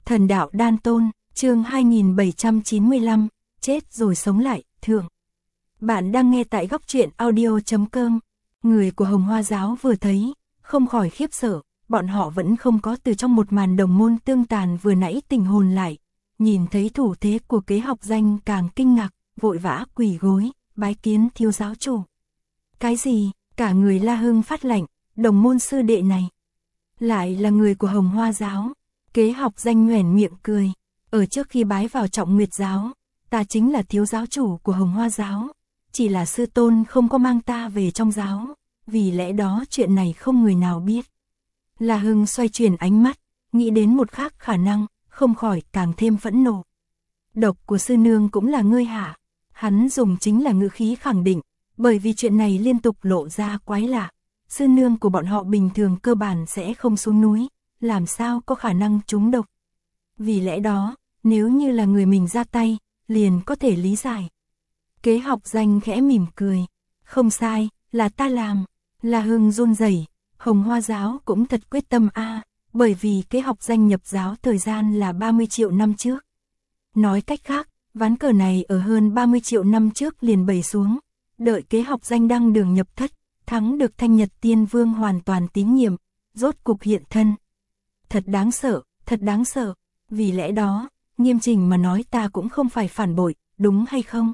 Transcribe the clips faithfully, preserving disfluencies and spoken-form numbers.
Thần đạo đan tôn, chương hai nghìn bảy trăm chín mươi lăm, chết rồi sống lại, thượng. Bạn đang nghe tại góc truyện audio chấm com. Người của Hồng Hoa giáo vừa thấy, không khỏi khiếp sợ, bọn họ vẫn không có từ trong một màn đồng môn tương tàn vừa nãy tình hồn lại. Nhìn thấy thủ thế của Kế Học Danh càng kinh ngạc, vội vã quỳ gối, bái kiến thiếu giáo chủ. Cái gì, cả người La Hưng phát lạnh, đồng môn sư đệ này lại là người của Hồng Hoa giáo. Kế Học Danh nhoẻn miệng cười, ở trước khi bái vào Trọng Nguyệt giáo, ta chính là thiếu giáo chủ của Hồng Hoa giáo, chỉ là sư tôn không có mang ta về trong giáo, vì lẽ đó chuyện này không người nào biết. La Hưng xoay chuyển ánh mắt, nghĩ đến một khác khả năng, không khỏi càng thêm phẫn nộ. Độc của sư nương cũng là ngươi hả? Hắn dùng chính là ngữ khí khẳng định, bởi vì chuyện này liên tục lộ ra quái lạ. Sư nương của bọn họ bình thường cơ bản sẽ không xuống núi, làm sao có khả năng trúng độc. Vì lẽ đó, nếu như là người mình ra tay, liền có thể lý giải. Kế Học Danh khẽ mỉm cười, không sai, là ta làm. La Hưng run rẩy, Hồng Hoa giáo cũng thật quyết tâm a, bởi vì Kế Học Danh nhập giáo thời gian là ba mươi triệu năm trước. Nói cách khác, ván cờ này ở hơn ba mươi triệu năm trước liền bày xuống, đợi Kế Học Danh đăng đường nhập thất, thắng được Thanh Nhật Tiên Vương hoàn toàn tín nhiệm, rốt cục hiện thân. Thật đáng sợ, thật đáng sợ, vì lẽ đó, nghiêm chỉnh mà nói ta cũng không phải phản bội, đúng hay không?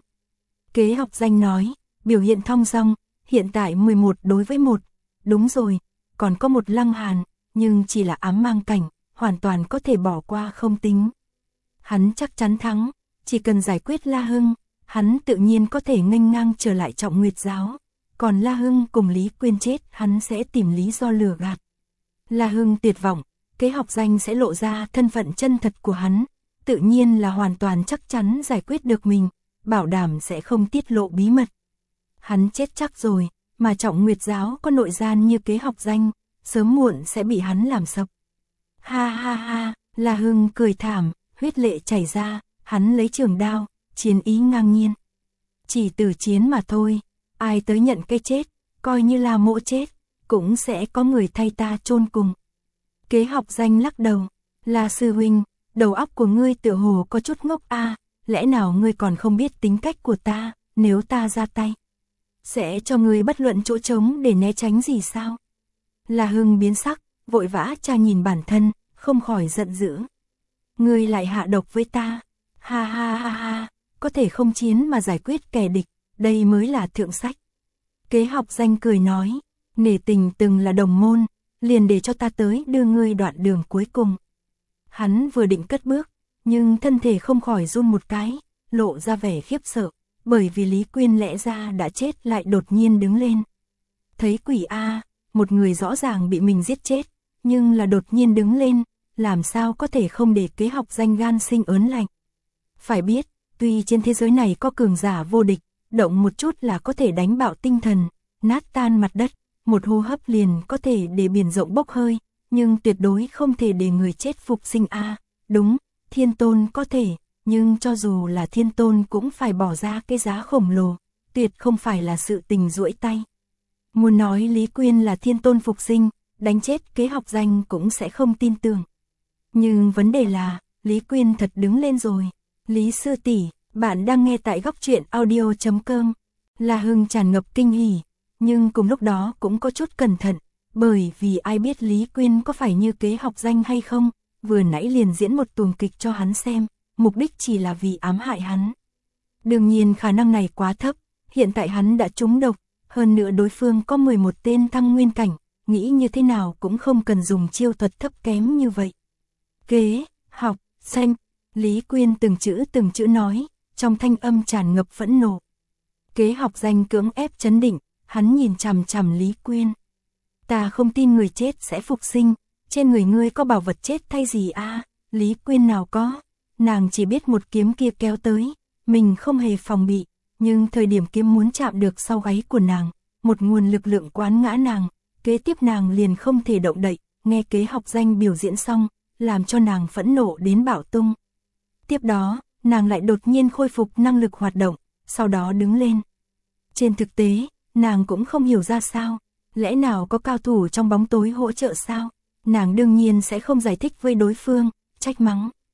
Kế Học Danh nói, biểu hiện thong dong, hiện tại mười một đối với một, đúng rồi, còn có một Lăng Hàn, nhưng chỉ là ám mang cảnh, hoàn toàn có thể bỏ qua không tính. Hắn chắc chắn thắng, chỉ cần giải quyết La Hưng, hắn tự nhiên có thể nghênh ngang trở lại Trọng Nguyệt giáo, còn La Hưng cùng Lý Quyên chết hắn sẽ tìm lý do lừa gạt. La Hưng tuyệt vọng, Kế Học Danh sẽ lộ ra thân phận chân thật của hắn, tự nhiên là hoàn toàn chắc chắn giải quyết được mình, bảo đảm sẽ không tiết lộ bí mật. Hắn chết chắc rồi, mà Trọng Nguyệt giáo có nội gian như Kế Học Danh, sớm muộn sẽ bị hắn làm sập. Ha ha ha, La Hưng cười thảm, huyết lệ chảy ra, hắn lấy trường đao, chiến ý ngang nhiên. Chỉ từ chiến mà thôi, ai tới nhận cái chết, coi như là mộ chết, cũng sẽ có người thay ta chôn cùng. Kế Học Danh lắc đầu, là sư huynh, đầu óc của ngươi tựa hồ có chút ngốc a, lẽ nào ngươi còn không biết tính cách của ta, nếu ta ra tay, sẽ cho ngươi bất luận chỗ trống để né tránh gì sao? La Hưng biến sắc, vội vã tra nhìn bản thân, không khỏi giận dữ. Ngươi lại hạ độc với ta, ha ha ha ha, có thể không chiến mà giải quyết kẻ địch, đây mới là thượng sách. Kế Học Danh cười nói, nể tình từng là đồng môn, liền để cho ta tới đưa ngươi đoạn đường cuối cùng. Hắn vừa định cất bước, nhưng thân thể không khỏi run một cái, lộ ra vẻ khiếp sợ, bởi vì Lý Quyên lẽ ra đã chết lại đột nhiên đứng lên. Thấy quỷ a, một người rõ ràng bị mình giết chết, nhưng là đột nhiên đứng lên, làm sao có thể không để Kế Học Danh gan sinh ớn lạnh. Phải biết, tuy trên thế giới này có cường giả vô địch, động một chút là có thể đánh bạo tinh thần, nát tan mặt đất, một hô hấp liền có thể để biển rộng bốc hơi, nhưng tuyệt đối không thể để người chết phục sinh a. À, đúng, Thiên Tôn có thể, nhưng cho dù là Thiên Tôn cũng phải bỏ ra cái giá khổng lồ, tuyệt không phải là sự tình duỗi tay. Muốn nói Lý Quyên là Thiên Tôn phục sinh, đánh chết Kế Học Danh cũng sẽ không tin tưởng. Nhưng vấn đề là, Lý Quyên thật đứng lên rồi. Lý sư tỷ, bạn đang nghe tại góc truyện audio chấm com. La Hưng tràn ngập kinh hỉ, nhưng cùng lúc đó cũng có chút cẩn thận, bởi vì ai biết Lý Quyên có phải như Kế Học Danh hay không, vừa nãy liền diễn một tuồng kịch cho hắn xem, mục đích chỉ là vì ám hại hắn. Đương nhiên khả năng này quá thấp, hiện tại hắn đã trúng độc, hơn nữa đối phương có mười một tên thăng nguyên cảnh, nghĩ như thế nào cũng không cần dùng chiêu thuật thấp kém như vậy. Kế Học Danh, Lý Quyên từng chữ từng chữ nói, trong thanh âm tràn ngập phẫn nộ. Kế Học Danh cưỡng ép trấn định, hắn nhìn chằm chằm Lý Quyên. Ta không tin người chết sẽ phục sinh, trên người ngươi có bảo vật chết thay gì a? À? Lý Quyên nào có, nàng chỉ biết một kiếm kia kéo tới, mình không hề phòng bị, nhưng thời điểm kiếm muốn chạm được sau gáy của nàng, một nguồn lực lượng quán ngã nàng, kế tiếp nàng liền không thể động đậy, nghe Kế Học Danh biểu diễn xong, làm cho nàng phẫn nộ đến bạo tung. Tiếp đó, nàng lại đột nhiên khôi phục năng lực hoạt động, sau đó đứng lên. Trên thực tế, nàng cũng không hiểu ra sao, lẽ nào có cao thủ trong bóng tối hỗ trợ sao? Nàng đương nhiên sẽ không giải thích với đối phương, trách mắng,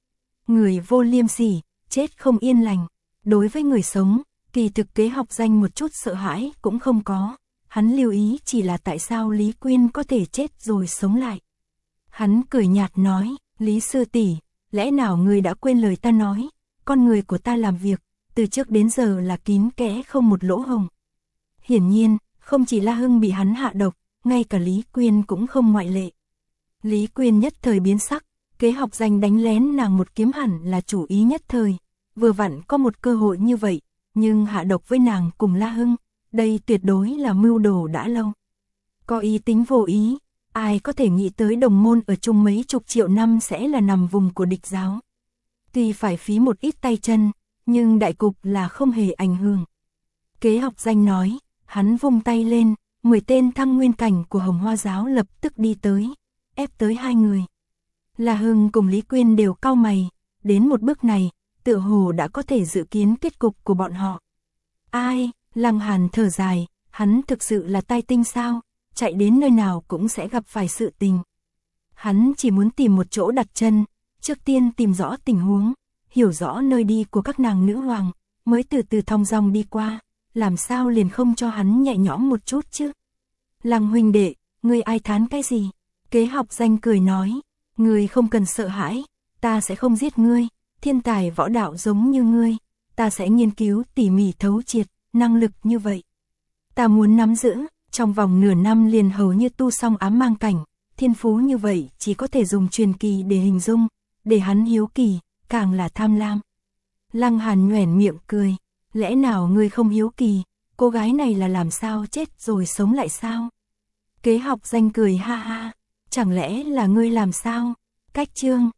người vô liêm sỉ, chết không yên lành. Đối với người sống, kỳ thực Kế Học Danh một chút sợ hãi cũng không có. Hắn lưu ý chỉ là tại sao Lý Quyên có thể chết rồi sống lại. Hắn cười nhạt nói, Lý sư tỷ, lẽ nào ngươi đã quên lời ta nói, con người của ta làm việc, từ trước đến giờ là kín kẽ không một lỗ hổng. Hiển nhiên, không chỉ La Hưng bị hắn hạ độc, ngay cả Lý Quyên cũng không ngoại lệ. Lý Quyên nhất thời biến sắc, Kế Học Danh đánh lén nàng một kiếm hẳn là chủ ý nhất thời, vừa vặn có một cơ hội như vậy, nhưng hạ độc với nàng cùng La Hưng, đây tuyệt đối là mưu đồ đã lâu. Có ý tính vô ý, ai có thể nghĩ tới đồng môn ở chung mấy chục triệu năm sẽ là nằm vùng của địch giáo. Tuy phải phí một ít tay chân, nhưng đại cục là không hề ảnh hưởng. Kế Học Danh nói, hắn vung tay lên, mười tên thăng nguyên cảnh của Hồng Hoa giáo lập tức đi tới, ép tới hai người. La Hưng cùng Lý Quyên đều cau mày, đến một bước này, tựa hồ đã có thể dự kiến kết cục của bọn họ. Ai, Lăng Hàn thở dài, hắn thực sự là tai tinh sao, chạy đến nơi nào cũng sẽ gặp phải sự tình. Hắn chỉ muốn tìm một chỗ đặt chân, trước tiên tìm rõ tình huống, hiểu rõ nơi đi của các nàng nữ hoàng, mới từ từ thong dong đi qua, làm sao liền không cho hắn nhẹ nhõm một chút chứ. Lăng huynh đệ, ngươi ai thán cái gì? Kế Học Danh cười nói, ngươi không cần sợ hãi, ta sẽ không giết ngươi, thiên tài võ đạo giống như ngươi, ta sẽ nghiên cứu tỉ mỉ thấu triệt, năng lực như vậy. Ta muốn nắm giữ, trong vòng nửa năm liền hầu như tu xong ám mang cảnh, thiên phú như vậy chỉ có thể dùng truyền kỳ để hình dung, để hắn hiếu kỳ, càng là tham lam. Lăng Hàn nhoẻn miệng cười, lẽ nào ngươi không hiếu kỳ, cô gái này là làm sao chết rồi sống lại sao? Kế Học Danh cười ha ha, chẳng lẽ là ngươi làm sao? Cách chương